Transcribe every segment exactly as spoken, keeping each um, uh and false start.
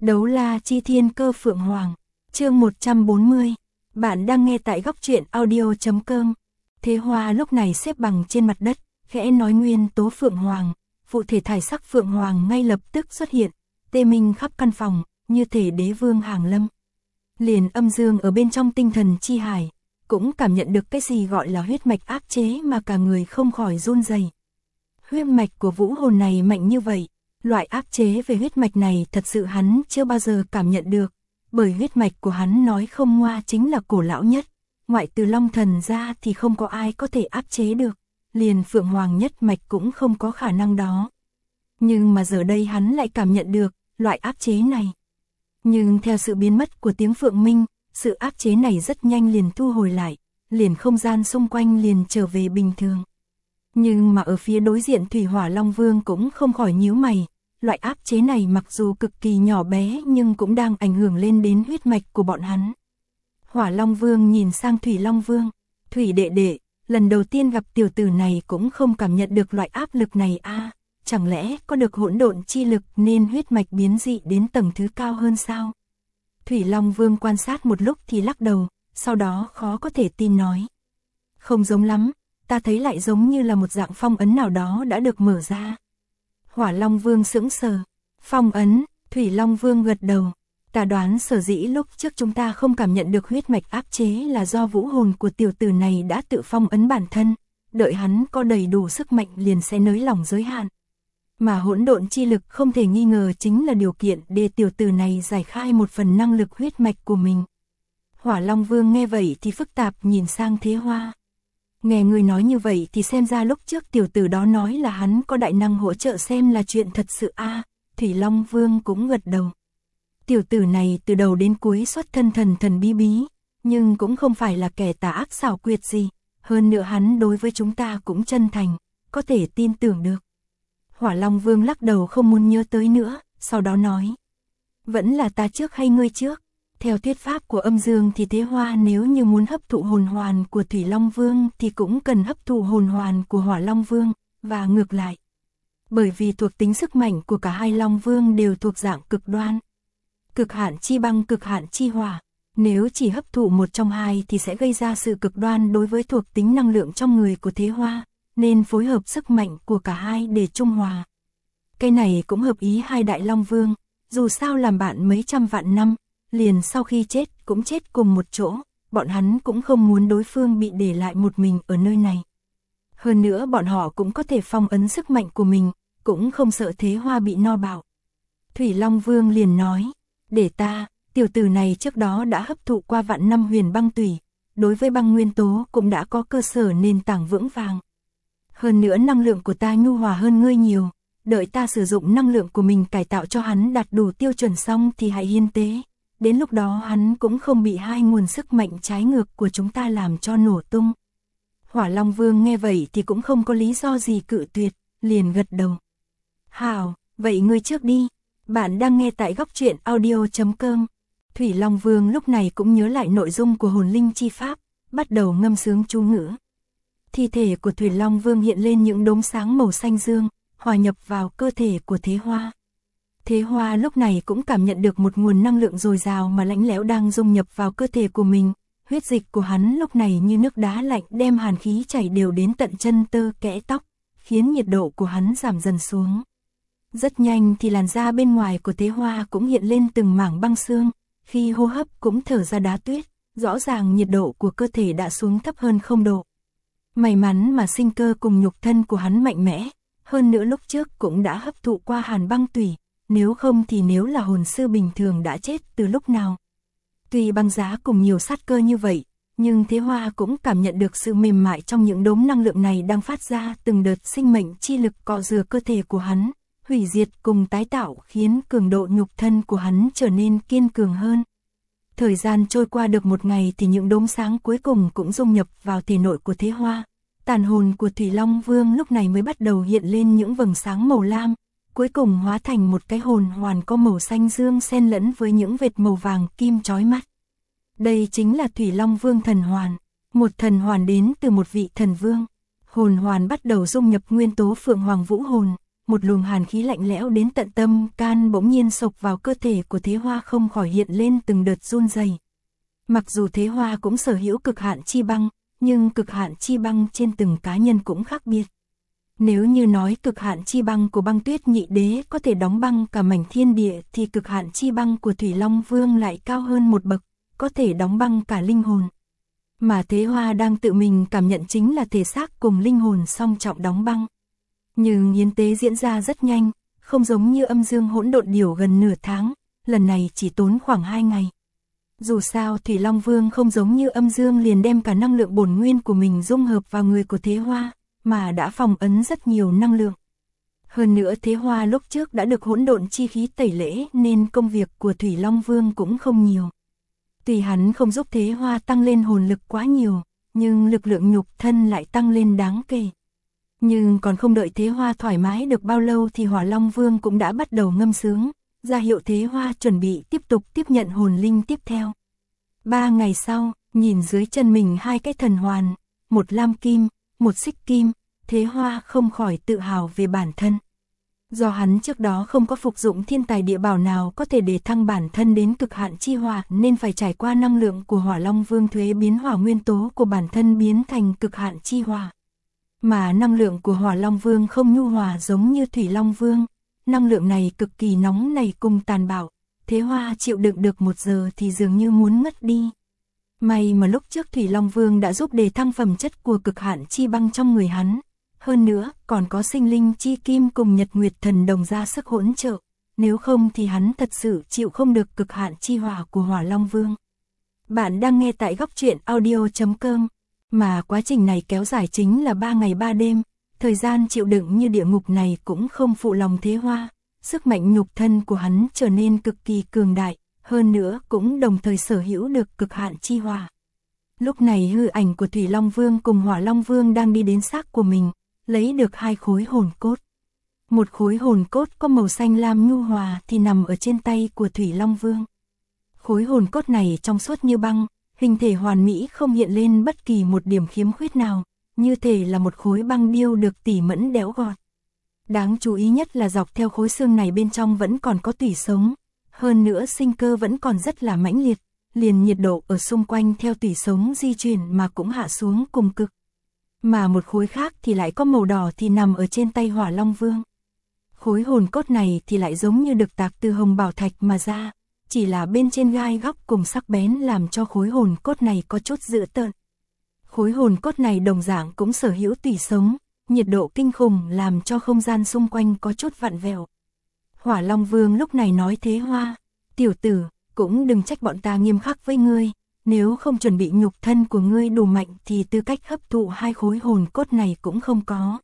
Đấu la chi thiên cơ Phượng Hoàng, chương một trăm bốn mươi. Bạn đang nghe tại góc truyện audio chấm com. Thế Hoa lúc này xếp bằng trên mặt đất, khẽ nói nguyên tố Phượng Hoàng, phụ thể thải sắc Phượng Hoàng ngay lập tức xuất hiện, tê minh khắp căn phòng, như thể đế vương hàng lâm. Liền âm dương ở bên trong tinh thần chi hải, cũng cảm nhận được cái gì gọi là huyết mạch áp chế mà cả người không khỏi run rẩy. Huyết mạch của vũ hồn này mạnh như vậy, loại áp chế về huyết mạch này thật sự hắn chưa bao giờ cảm nhận được, bởi huyết mạch của hắn nói không ngoa chính là cổ lão nhất, ngoại từ Long Thần ra thì không có ai có thể áp chế được, liền Phượng Hoàng nhất mạch cũng không có khả năng đó. Nhưng mà giờ đây hắn lại cảm nhận được loại áp chế này. Nhưng theo sự biến mất của tiếng Phượng Minh, sự áp chế này rất nhanh liền thu hồi lại, liền không gian xung quanh liền trở về bình thường. Nhưng mà ở phía đối diện Thủy Hỏa Long Vương cũng không khỏi nhíu mày, loại áp chế này mặc dù cực kỳ nhỏ bé nhưng cũng đang ảnh hưởng lên đến huyết mạch của bọn hắn. Hỏa Long Vương nhìn sang Thủy Long Vương, Thủy đệ đệ, lần đầu tiên gặp tiểu tử này cũng không cảm nhận được loại áp lực này a, à, chẳng lẽ có được hỗn độn chi lực nên huyết mạch biến dị đến tầng thứ cao hơn sao? Thủy Long Vương quan sát một lúc thì lắc đầu, sau đó khó có thể tin nói. Không giống lắm, ta thấy lại giống như là một dạng phong ấn nào đó đã được mở ra. Hỏa Long Vương sững sờ, phong ấn, Thủy Long Vương gật đầu. Ta đoán sở dĩ lúc trước chúng ta không cảm nhận được huyết mạch áp chế là do vũ hồn của tiểu tử này đã tự phong ấn bản thân, đợi hắn có đầy đủ sức mạnh liền sẽ nới lỏng giới hạn. Mà hỗn độn chi lực không thể nghi ngờ chính là điều kiện để tiểu tử này giải khai một phần năng lực huyết mạch của mình. Hỏa Long Vương nghe vậy thì phức tạp nhìn sang Thế Hoa. Nghe người nói như vậy thì xem ra lúc trước tiểu tử đó nói là hắn có đại năng hỗ trợ xem là chuyện thật sự a. À, Thủy Long Vương cũng gật đầu. Tiểu tử này từ đầu đến cuối xuất thân thần thần bí bí, nhưng cũng không phải là kẻ tà ác xảo quyệt gì, hơn nữa hắn đối với chúng ta cũng chân thành, có thể tin tưởng được. Hỏa Long Vương lắc đầu không muốn nhớ tới nữa, sau đó nói. Vẫn là ta trước hay ngươi trước? Theo thuyết pháp của âm dương thì Thế Hoa nếu như muốn hấp thụ hồn hoàn của Thủy Long Vương thì cũng cần hấp thụ hồn hoàn của Hỏa Long Vương, và ngược lại. Bởi vì thuộc tính sức mạnh của cả hai Long Vương đều thuộc dạng cực đoan. Cực hạn chi băng cực hạn chi hỏa, nếu chỉ hấp thụ một trong hai thì sẽ gây ra sự cực đoan đối với thuộc tính năng lượng trong người của Thế Hoa, nên phối hợp sức mạnh của cả hai để trung hòa. Cái này cũng hợp ý hai đại Long Vương, dù sao làm bạn mấy trăm vạn năm, liền sau khi chết cũng chết cùng một chỗ, bọn hắn cũng không muốn đối phương bị để lại một mình ở nơi này. Hơn nữa bọn họ cũng có thể phong ấn sức mạnh của mình, cũng không sợ Thế Hoa bị no bạo. Thủy Long Vương liền nói, để ta, tiểu tử này trước đó đã hấp thụ qua vạn năm huyền băng tủy, đối với băng nguyên tố cũng đã có cơ sở nền tảng vững vàng. Hơn nữa năng lượng của ta nhu hòa hơn ngươi nhiều, đợi ta sử dụng năng lượng của mình cải tạo cho hắn đạt đủ tiêu chuẩn xong thì hãy hiến tế. Đến lúc đó hắn cũng không bị hai nguồn sức mạnh trái ngược của chúng ta làm cho nổ tung. Hỏa Long Vương nghe vậy thì cũng không có lý do gì cự tuyệt, liền gật đầu. Hảo, vậy ngươi trước đi. Bạn đang nghe tại góc truyện audio chấm com. Thủy Long Vương lúc này cũng nhớ lại nội dung của hồn linh chi pháp, bắt đầu ngâm sướng chú ngữ. Thi thể của Thủy Long Vương hiện lên những đốm sáng màu xanh dương, hòa nhập vào cơ thể của Thế Hoa. Thế Hoa lúc này cũng cảm nhận được một nguồn năng lượng dồi dào mà lạnh lẽo đang dung nhập vào cơ thể của mình. Huyết dịch của hắn lúc này như nước đá lạnh đem hàn khí chảy đều đến tận chân tơ kẽ tóc, khiến nhiệt độ của hắn giảm dần xuống. Rất nhanh thì làn da bên ngoài của Thế Hoa cũng hiện lên từng mảng băng xương, khi hô hấp cũng thở ra đá tuyết, rõ ràng nhiệt độ của cơ thể đã xuống thấp hơn không độ. May mắn mà sinh cơ cùng nhục thân của hắn mạnh mẽ, hơn nữa lúc trước cũng đã hấp thụ qua hàn băng tủy, nếu không thì nếu là hồn sư bình thường đã chết từ lúc nào. Tuy băng giá cùng nhiều sát cơ như vậy, nhưng Thế Hoa cũng cảm nhận được sự mềm mại trong những đốm năng lượng này đang phát ra từng đợt sinh mệnh chi lực cọ rửa cơ thể của hắn, hủy diệt cùng tái tạo khiến cường độ nhục thân của hắn trở nên kiên cường hơn. Thời gian trôi qua được một ngày thì những đốm sáng cuối cùng cũng dung nhập vào thể nội của Thế Hoa. Tàn hồn của Thủy Long Vương lúc này mới bắt đầu hiện lên những vầng sáng màu lam, cuối cùng hóa thành một cái hồn hoàn có màu xanh dương xen lẫn với những vệt màu vàng kim chói mắt. Đây chính là Thủy Long Vương thần hoàn, một thần hoàn đến từ một vị thần vương. Hồn hoàn bắt đầu dung nhập nguyên tố Phượng Hoàng Vũ hồn, một luồng hàn khí lạnh lẽo đến tận tâm can bỗng nhiên sộc vào cơ thể của Thế Hoa không khỏi hiện lên từng đợt run rẩy. Mặc dù Thế Hoa cũng sở hữu cực hạn chi băng, nhưng cực hạn chi băng trên từng cá nhân cũng khác biệt. Nếu như nói cực hạn chi băng của Băng Tuyết Nhị Đế có thể đóng băng cả mảnh thiên địa thì cực hạn chi băng của Thủy Long Vương lại cao hơn một bậc, có thể đóng băng cả linh hồn. Mà Thế Hoa đang tự mình cảm nhận chính là thể xác cùng linh hồn song trọng đóng băng. Nhưng hiến tế diễn ra rất nhanh, không giống như âm dương hỗn độn điểu gần nửa tháng, lần này chỉ tốn khoảng hai ngày. Dù sao Thủy Long Vương không giống như âm dương liền đem cả năng lượng bổn nguyên của mình dung hợp vào người của Thế Hoa, mà đã phong ấn rất nhiều năng lượng. Hơn nữa Thế Hoa lúc trước đã được hỗn độn chi khí tẩy lễ nên công việc của Thủy Long Vương cũng không nhiều. Tuy hắn không giúp Thế Hoa tăng lên hồn lực quá nhiều, nhưng lực lượng nhục thân lại tăng lên đáng kể. Nhưng còn không đợi Thế Hoa thoải mái được bao lâu thì Hỏa Long Vương cũng đã bắt đầu ngâm sướng, ra hiệu Thế Hoa chuẩn bị tiếp tục tiếp nhận hồn linh tiếp theo. Ba ngày sau, nhìn dưới chân mình hai cái thần hoàn, một lam kim, một xích kim, Thế Hoa không khỏi tự hào về bản thân. Do hắn trước đó không có phục dụng thiên tài địa bảo nào có thể để thăng bản thân đến cực hạn chi hỏa nên phải trải qua năng lượng của Hỏa Long Vương thuế biến hỏa nguyên tố của bản thân biến thành cực hạn chi hỏa. Mà năng lượng của Hỏa Long Vương không nhu hòa giống như Thủy Long Vương, năng lượng này cực kỳ nóng nảy cùng tàn bạo, Thế Hoa chịu đựng được một giờ thì dường như muốn ngất đi. May mà lúc trước Thủy Long Vương đã giúp đề thăng phẩm chất của cực hạn chi băng trong người hắn. Hơn nữa, còn có sinh linh chi kim cùng Nhật Nguyệt Thần Đồng ra sức hỗn trợ, nếu không thì hắn thật sự chịu không được cực hạn chi hỏa của Hỏa Long Vương. Bạn đang nghe tại góc truyện audio chấm com, mà quá trình này kéo dài chính là ba ngày ba đêm, thời gian chịu đựng như địa ngục này cũng không phụ lòng Thế Hoa, sức mạnh nhục thân của hắn trở nên cực kỳ cường đại, hơn nữa cũng đồng thời sở hữu được cực hạn chi hỏa. Lúc này hư ảnh của Thủy Long Vương cùng Hỏa Long Vương đang đi đến xác của mình, lấy được hai khối hồn cốt. Một khối hồn cốt có màu xanh lam nhu hòa thì nằm ở trên tay của Thủy Long Vương. Khối hồn cốt này trong suốt như băng, hình thể hoàn mỹ không hiện lên bất kỳ một điểm khiếm khuyết nào, như thể là một khối băng điêu được tỉ mẫn đẽo gọt. Đáng chú ý nhất là dọc theo khối xương này bên trong vẫn còn có tủy sống, hơn nữa sinh cơ vẫn còn rất là mãnh liệt, liền nhiệt độ ở xung quanh theo tủy sống di chuyển mà cũng hạ xuống cùng cực. Mà một khối khác thì lại có màu đỏ thì nằm ở trên tay Hỏa Long Vương. Khối hồn cốt này thì lại giống như được tạc từ hồng bảo thạch mà ra, chỉ là bên trên gai góc cùng sắc bén làm cho khối hồn cốt này có chút dữ tợn. Khối hồn cốt này đồng dạng cũng sở hữu tủy sống, nhiệt độ kinh khủng làm cho không gian xung quanh có chút vặn vẹo. Hỏa Long Vương lúc này nói Thế Hoa, tiểu tử, cũng đừng trách bọn ta nghiêm khắc với ngươi, nếu không chuẩn bị nhục thân của ngươi đủ mạnh thì tư cách hấp thụ hai khối hồn cốt này cũng không có.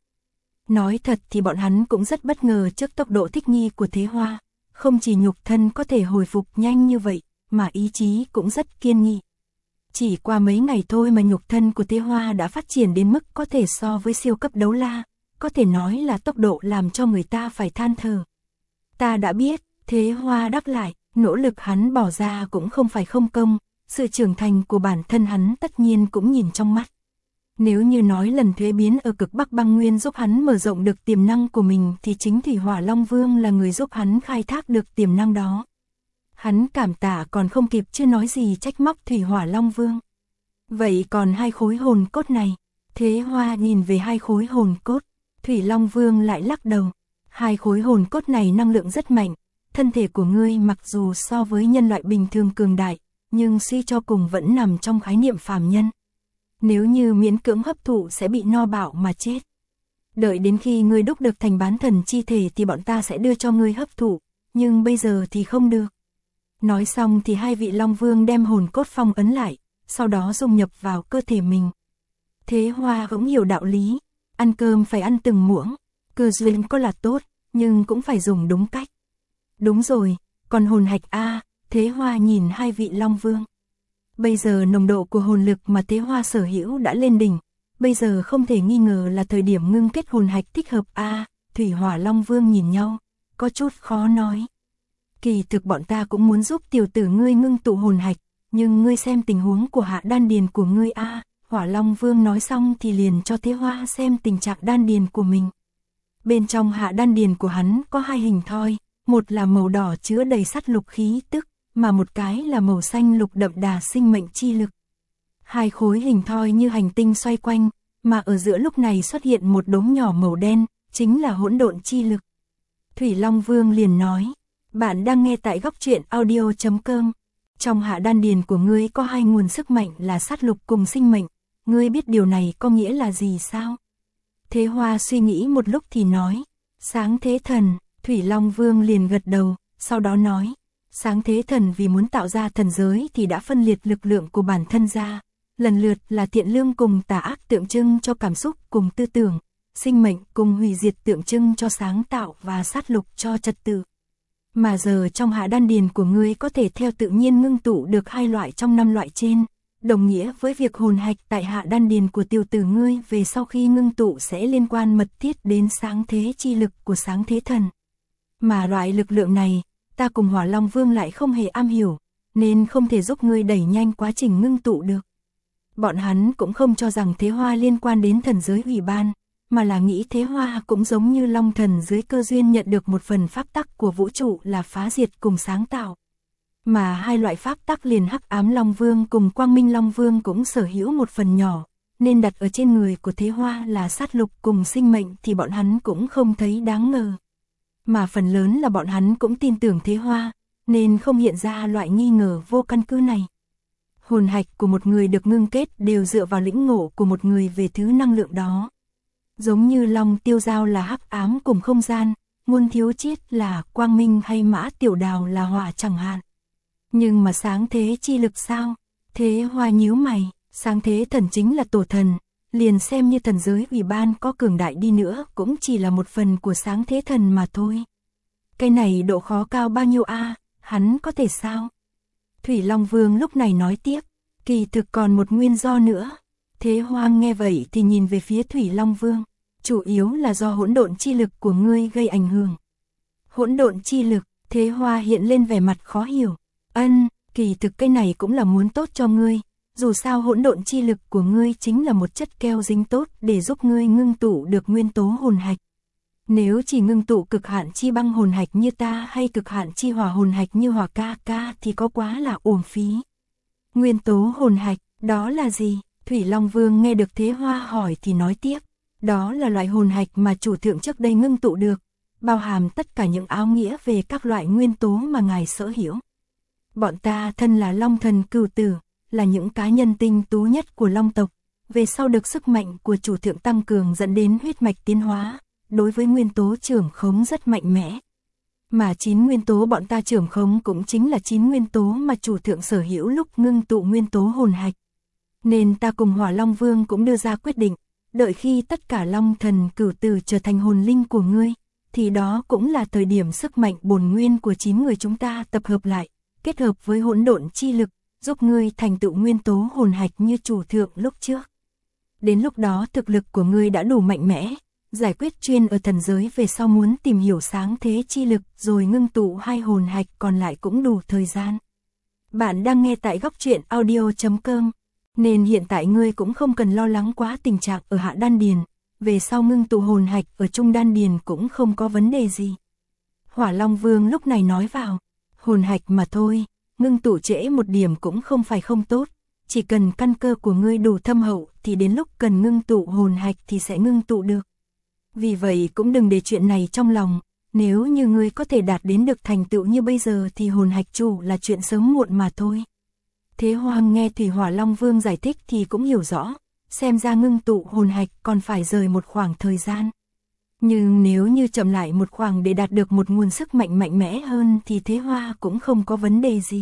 Nói thật thì bọn hắn cũng rất bất ngờ trước tốc độ thích nghi của Thế Hoa, không chỉ nhục thân có thể hồi phục nhanh như vậy, mà ý chí cũng rất kiên nghị. Chỉ qua mấy ngày thôi mà nhục thân của Thế Hoa đã phát triển đến mức có thể so với siêu cấp đấu la, có thể nói là tốc độ làm cho người ta phải than thở. Ta đã biết, Thế Hoa đáp lại, nỗ lực hắn bỏ ra cũng không phải không công, sự trưởng thành của bản thân hắn tất nhiên cũng nhìn trong mắt. Nếu như nói lần thuế biến ở cực Bắc băng nguyên giúp hắn mở rộng được tiềm năng của mình thì chính Thủy Hỏa Long Vương là người giúp hắn khai thác được tiềm năng đó. Hắn cảm tạ còn không kịp chưa nói gì trách móc Thủy Hỏa Long Vương. Vậy còn hai khối hồn cốt này? Thế Hoa nhìn về hai khối hồn cốt, Thủy Long Vương lại lắc đầu. Hai khối hồn cốt này năng lượng rất mạnh, thân thể của ngươi mặc dù so với nhân loại bình thường cường đại, nhưng suy cho cùng vẫn nằm trong khái niệm phàm nhân. Nếu như miễn cưỡng hấp thụ sẽ bị no bạo mà chết. Đợi đến khi ngươi đúc được thành bán thần chi thể thì bọn ta sẽ đưa cho ngươi hấp thụ, nhưng bây giờ thì không được. Nói xong thì hai vị Long Vương đem hồn cốt phong ấn lại, sau đó dung nhập vào cơ thể mình. Thế Hoa cũng hiểu đạo lý, ăn cơm phải ăn từng muỗng, cơ duyên có là tốt, nhưng cũng phải dùng đúng cách. Đúng rồi, còn hồn hạch a, Thế Hoa nhìn hai vị Long Vương. Bây giờ nồng độ của hồn lực mà Thế Hoa sở hữu đã lên đỉnh, bây giờ không thể nghi ngờ là thời điểm ngưng kết hồn hạch thích hợp a. Thủy Hỏa Long Vương nhìn nhau, có chút khó nói. Kỳ thực bọn ta cũng muốn giúp tiểu tử ngươi ngưng tụ hồn hạch, nhưng ngươi xem tình huống của hạ đan điền của ngươi a. Hỏa Long Vương nói xong thì liền cho Thế Hoa xem tình trạng đan điền của mình. Bên trong hạ đan điền của hắn có hai hình thoi, một là màu đỏ chứa đầy sắt lục khí tức, mà một cái là màu xanh lục đậm đà sinh mệnh chi lực. Hai khối hình thoi như hành tinh xoay quanh, mà ở giữa lúc này xuất hiện một đốm nhỏ màu đen, chính là hỗn độn chi lực. Thủy Long Vương liền nói, bạn đang nghe tại góc truyện audio chấm com. Trong hạ đan điền của ngươi có hai nguồn sức mạnh là sắt lục cùng sinh mệnh, ngươi biết điều này có nghĩa là gì sao? Thế Hoa suy nghĩ một lúc thì nói, sáng thế thần. Thủy Long Vương liền gật đầu, sau đó nói, sáng thế thần vì muốn tạo ra thần giới thì đã phân liệt lực lượng của bản thân ra, lần lượt là thiện lương cùng tà ác tượng trưng cho cảm xúc cùng tư tưởng, sinh mệnh cùng hủy diệt tượng trưng cho sáng tạo và sát lục cho trật tự. Mà giờ trong hạ đan điền của ngươi có thể theo tự nhiên ngưng tụ được hai loại trong năm loại trên, đồng nghĩa với việc hồn hạch tại hạ đan điền của tiểu tử ngươi về sau khi ngưng tụ sẽ liên quan mật thiết đến sáng thế chi lực của sáng thế thần. Mà loại lực lượng này, ta cùng Hỏa Long Vương lại không hề am hiểu, nên không thể giúp ngươi đẩy nhanh quá trình ngưng tụ được. Bọn hắn cũng không cho rằng Thế Hoa liên quan đến thần giới ủy ban, mà là nghĩ Thế Hoa cũng giống như Long Thần dưới cơ duyên nhận được một phần pháp tắc của vũ trụ là phá diệt cùng sáng tạo. Mà hai loại pháp tắc liền Hắc Ám Long Vương cùng Quang Minh Long Vương cũng sở hữu một phần nhỏ, nên đặt ở trên người của Thế Hoa là sát lục cùng sinh mệnh thì bọn hắn cũng không thấy đáng ngờ. Mà phần lớn là bọn hắn cũng tin tưởng Thế Hoa, nên không hiện ra loại nghi ngờ vô căn cứ này. Hồn hạch của một người được ngưng kết đều dựa vào lĩnh ngộ của một người về thứ năng lượng đó. Giống như Long Tiêu Giao là hắc ám cùng không gian, Ngôn Thiếu Chiết là quang minh hay Mã Tiểu Đào là hỏa chẳng hạn. Nhưng mà sáng thế chi lực sao? Thế Hoa nhíu mày, sáng thế thần chính là tổ thần, liền xem như thần giới ủy ban có cường đại đi nữa cũng chỉ là một phần của sáng thế thần mà thôi. Cái này độ khó cao bao nhiêu a? À? Hắn có thể sao? Thủy Long Vương lúc này nói tiếp, kỳ thực còn một nguyên do nữa. Thế Hoa nghe vậy thì nhìn về phía Thủy Long Vương, chủ yếu là do hỗn độn chi lực của ngươi gây ảnh hưởng. Hỗn độn chi lực, Thế Hoa hiện lên vẻ mặt khó hiểu. Ân, kỳ thực cái này cũng là muốn tốt cho ngươi, dù sao hỗn độn chi lực của ngươi chính là một chất keo dính tốt để giúp ngươi ngưng tụ được nguyên tố hồn hạch. Nếu chỉ ngưng tụ cực hạn chi băng hồn hạch như ta hay cực hạn chi hỏa hồn hạch như Hỏa ca ca thì có quá là uổng phí. Nguyên tố hồn hạch, đó là gì? Thủy Long Vương nghe được Thế Hoa hỏi thì nói tiếp, đó là loại hồn hạch mà chủ thượng trước đây ngưng tụ được, bao hàm tất cả những áo nghĩa về các loại nguyên tố mà ngài sở hữu. Bọn ta thân là Long Thần Cửu Tử, là những cá nhân tinh tú nhất của Long tộc, về sau được sức mạnh của chủ thượng tăng cường dẫn đến huyết mạch tiến hóa, đối với nguyên tố trưởng khống rất mạnh mẽ. Mà chín nguyên tố bọn ta trưởng khống cũng chính là chín nguyên tố mà chủ thượng sở hữu lúc ngưng tụ nguyên tố hồn hạch. Nên ta cùng Hỏa Long Vương cũng đưa ra quyết định, đợi khi tất cả Long Thần Cửu Tử trở thành hồn linh của ngươi, thì đó cũng là thời điểm sức mạnh bổn nguyên của chín người chúng ta tập hợp lại, kết hợp với hỗn độn chi lực, giúp ngươi thành tựu nguyên tố hồn hạch như chủ thượng lúc trước. Đến lúc đó thực lực của ngươi đã đủ mạnh mẽ, giải quyết chuyên ở thần giới về sau muốn tìm hiểu sáng thế chi lực rồi ngưng tụ hai hồn hạch còn lại cũng đủ thời gian. Bạn đang nghe tại góc truyện audio chấm com, nên hiện tại ngươi cũng không cần lo lắng quá tình trạng ở hạ đan điền, về sau ngưng tụ hồn hạch ở trung đan điền cũng không có vấn đề gì. Hỏa Long Vương lúc này nói vào, hồn hạch mà thôi, ngưng tụ trễ một điểm cũng không phải không tốt, chỉ cần căn cơ của ngươi đủ thâm hậu thì đến lúc cần ngưng tụ hồn hạch thì sẽ ngưng tụ được. Vì vậy cũng đừng để chuyện này trong lòng, nếu như ngươi có thể đạt đến được thành tựu như bây giờ thì hồn hạch chủ là chuyện sớm muộn mà thôi. Thế Hoa nghe Thủy Hỏa Long Vương giải thích thì cũng hiểu rõ, xem ra ngưng tụ hồn hạch còn phải rời một khoảng thời gian. Nhưng nếu như chậm lại một khoảng để đạt được một nguồn sức mạnh mạnh mẽ hơn thì Thế Hoa cũng không có vấn đề gì.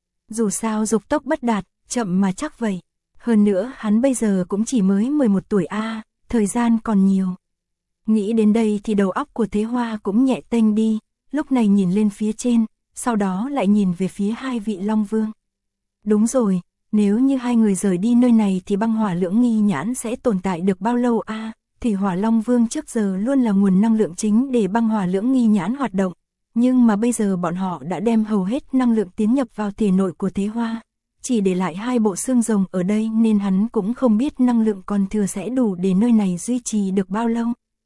Dù sao dục tốc bất đạt, chậm mà chắc vậy. Hơn nữa hắn bây giờ cũng chỉ mới mười một tuổi a, à, thời gian còn nhiều. Nghĩ đến đây thì đầu óc của Thế Hoa cũng nhẹ tênh đi, lúc này nhìn lên phía trên, sau đó lại nhìn về phía hai vị Long Vương. Đúng rồi, nếu như hai người rời đi nơi này thì băng hỏa lưỡng nghi nhãn sẽ tồn tại được bao lâu a? À? Thì Hỏa Long Vương trước giờ luôn là nguồn năng lượng chính để băng hỏa lưỡng nghi nhãn hoạt động, nhưng mà bây giờ bọn họ đã đem hầu hết năng lượng tiến nhập vào thể nội của Thế Hoa, chỉ để lại hai bộ xương rồng ở đây nên hắn cũng không biết năng lượng còn thừa sẽ đủ để nơi này duy trì được bao lâu.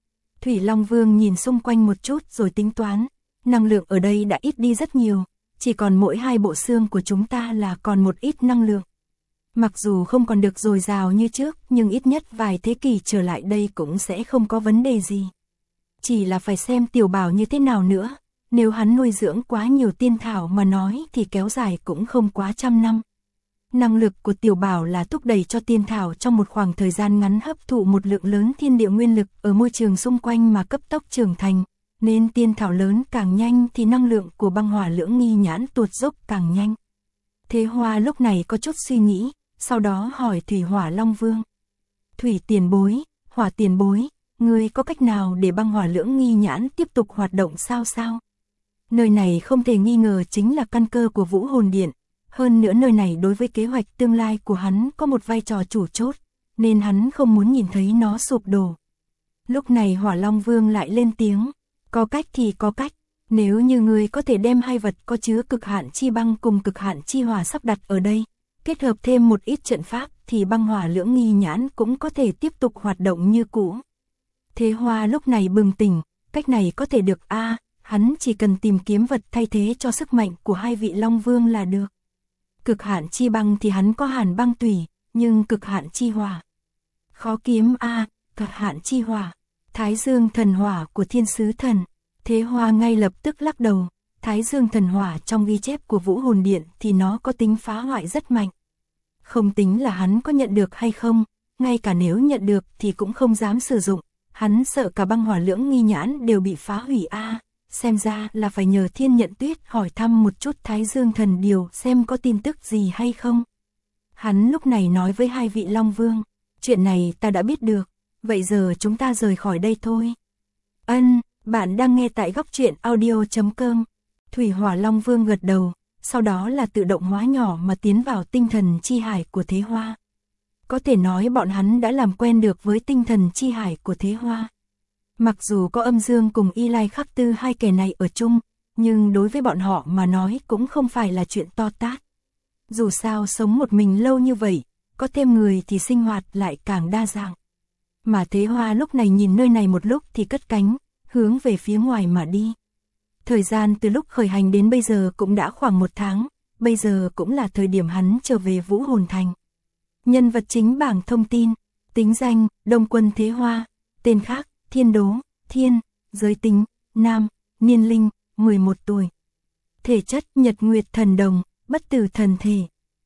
Thủy Long Vương nhìn xung quanh một chút rồi tính toán, năng lượng ở đây đã ít đi rất nhiều, chỉ còn mỗi hai bộ xương của chúng ta là còn một ít năng lượng. Mặc dù không còn được dồi dào như trước, nhưng ít nhất vài thế kỷ trở lại đây cũng sẽ không có vấn đề gì. Chỉ là phải xem Tiểu Bảo như thế nào nữa, nếu hắn nuôi dưỡng quá nhiều tiên thảo mà nói thì kéo dài cũng không quá trăm năm. Năng lực của Tiểu Bảo là thúc đẩy cho tiên thảo trong một khoảng thời gian ngắn hấp thụ một lượng lớn thiên địa nguyên lực ở môi trường xung quanh mà cấp tốc trưởng thành, nên tiên thảo lớn càng nhanh thì năng lượng của băng hỏa lưỡng nghi nhãn tuột dốc càng nhanh. Thế Hoa lúc này có chút suy nghĩ, sau đó hỏi Thủy Hỏa Long Vương. Thủy tiền bối, Hỏa tiền bối, ngươi có cách nào để băng hỏa lưỡng nghi nhãn tiếp tục hoạt động sao sao? Nơi này không thể nghi ngờ chính là căn cơ của Vũ Hồn Điện. Hơn nữa nơi này đối với kế hoạch tương lai của hắn có một vai trò chủ chốt, nên hắn không muốn nhìn thấy nó sụp đổ. Lúc này Hỏa Long Vương lại lên tiếng, có cách thì có cách, nếu như ngươi có thể đem hai vật có chứa cực hạn chi băng cùng cực hạn chi hỏa sắp đặt ở đây, kết hợp thêm một ít trận pháp thì băng hỏa lưỡng nghi nhãn cũng có thể tiếp tục hoạt động như cũ. Thế Hoa lúc này bừng tỉnh, cách này có thể được a, à, hắn chỉ cần tìm kiếm vật thay thế cho sức mạnh của hai vị Long Vương là được. Cực hạn chi băng thì hắn có Hàn Băng Tủy, nhưng cực hạn chi hỏa khó kiếm a, à, cực hạn chi hỏa, Thái Dương thần hỏa của Thiên Sứ Thần. Thế Hoa ngay lập tức lắc đầu, Thái Dương thần hỏa trong ghi chép của Vũ Hồn Điện thì nó có tính phá hoại rất mạnh. Không tính là hắn có nhận được hay không, ngay cả nếu nhận được thì cũng không dám sử dụng, hắn sợ cả băng hỏa lưỡng nghi nhãn đều bị phá hủy a. À, xem ra là phải nhờ Thiên Nhận Tuyết hỏi thăm một chút Thái Dương thần điều xem có tin tức gì hay không. Hắn lúc này nói với hai vị Long Vương, chuyện này ta đã biết được, vậy giờ chúng ta rời khỏi đây thôi. Ân, bạn đang nghe tại góc truyện audio chấm com. Thủy Hỏa Long Vương gật đầu, sau đó là tự động hóa nhỏ mà tiến vào tinh thần chi hải của Thế Hoa. Có thể nói bọn hắn đã làm quen được với tinh thần chi hải của Thế Hoa. Mặc dù có Âm Dương cùng Y Lai Khắc Tư hai kẻ này ở chung, nhưng đối với bọn họ mà nói cũng không phải là chuyện to tát. Dù sao sống một mình lâu như vậy, có thêm người thì sinh hoạt lại càng đa dạng. Mà Thế Hoa lúc này nhìn nơi này một lúc thì cất cánh, hướng về phía ngoài mà đi. Thời gian từ lúc khởi hành đến bây giờ cũng đã khoảng một tháng, bây giờ cũng là thời điểm hắn trở về Vũ Hồn Thành. Nhân vật chính bảng thông tin, tính danh, Đông Quân Thế Hoa, tên khác, Thiên Đố, Thiên, giới tính, nam, niên linh, mười một tuổi. Thể chất Nhật Nguyệt Thần Đồng, bất tử thần thể.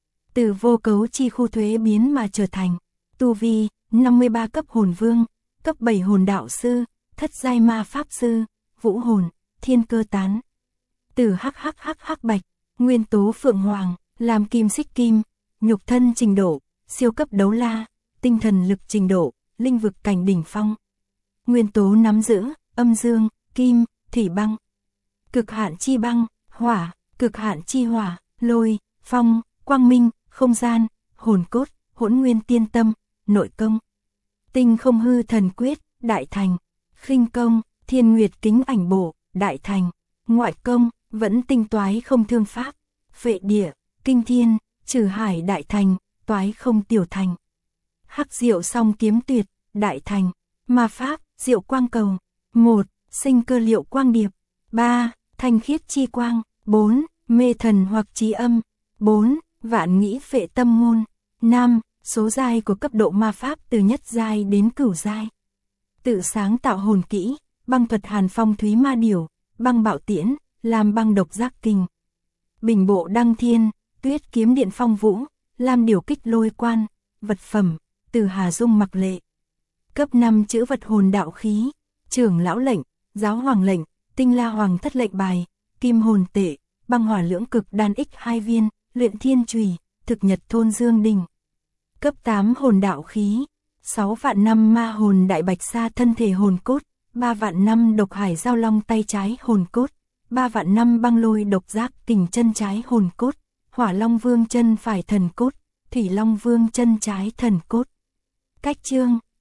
Từ vô cấu chi khu thuế biến mà trở thành. Tu vi, năm mươi ba cấp hồn vương, cấp bảy hồn đạo sư, thất giai ma pháp sư, vũ hồn, thiên cơ tán. Từ hắc hắc hắc hắc bạch, nguyên tố phượng hoàng, làm kim xích kim, nhục thân trình độ, siêu cấp đấu la, tinh thần lực trình độ, linh vực cảnh đỉnh phong. Nguyên tố nắm giữ, âm dương, kim, thủy băng. Cực hạn chi băng, hỏa, cực hạn chi hỏa, lôi, phong, quang minh, không gian, hồn cốt, hỗn nguyên tiên tâm, nội công. Tinh không hư thần quyết, đại thành. Khinh công, thiên nguyệt kính ảnh bộ, đại thành. Ngoại công, vẫn tinh toái không thương pháp. Phệ địa, kinh thiên, trừ hải đại thành, toái không tiểu thành. Hắc diệu song kiếm tuyệt, đại thành. Ma pháp, diệu quang cầu. một. Sinh cơ liệu quang điệp. ba. Thanh khiết chi quang. bốn. Mê thần hoặc trí âm. bốn. Vạn nghĩ phệ tâm ngôn. năm. Số giai của cấp độ ma pháp từ nhất giai đến cửu giai. Tự sáng tạo hồn kỹ, băng thuật hàn phong thúy ma điểu, băng bạo tiễn, làm băng độc giác kinh. Bình bộ đăng thiên, tuyết kiếm điện phong vũ, lam điểu kích lôi quan, vật phẩm, từ hà dung mặc lệ. Cấp năm chữ vật hồn đạo khí, trưởng lão lệnh, giáo hoàng lệnh, tinh la hoàng thất lệnh bài, kim hồn tệ, băng hỏa lưỡng cực đan ích hai viên, luyện thiên chùy, thực nhật thôn dương đình. Cấp tám hồn đạo khí, sáu vạn năm ma hồn đại bạch sa thân thể hồn cốt, ba vạn năm độc hải giao long tay trái hồn cốt, ba vạn năm băng lôi độc giác kình chân trái hồn cốt, hỏa long vương chân phải thần cốt, thủy long vương chân trái thần cốt. Cách chương,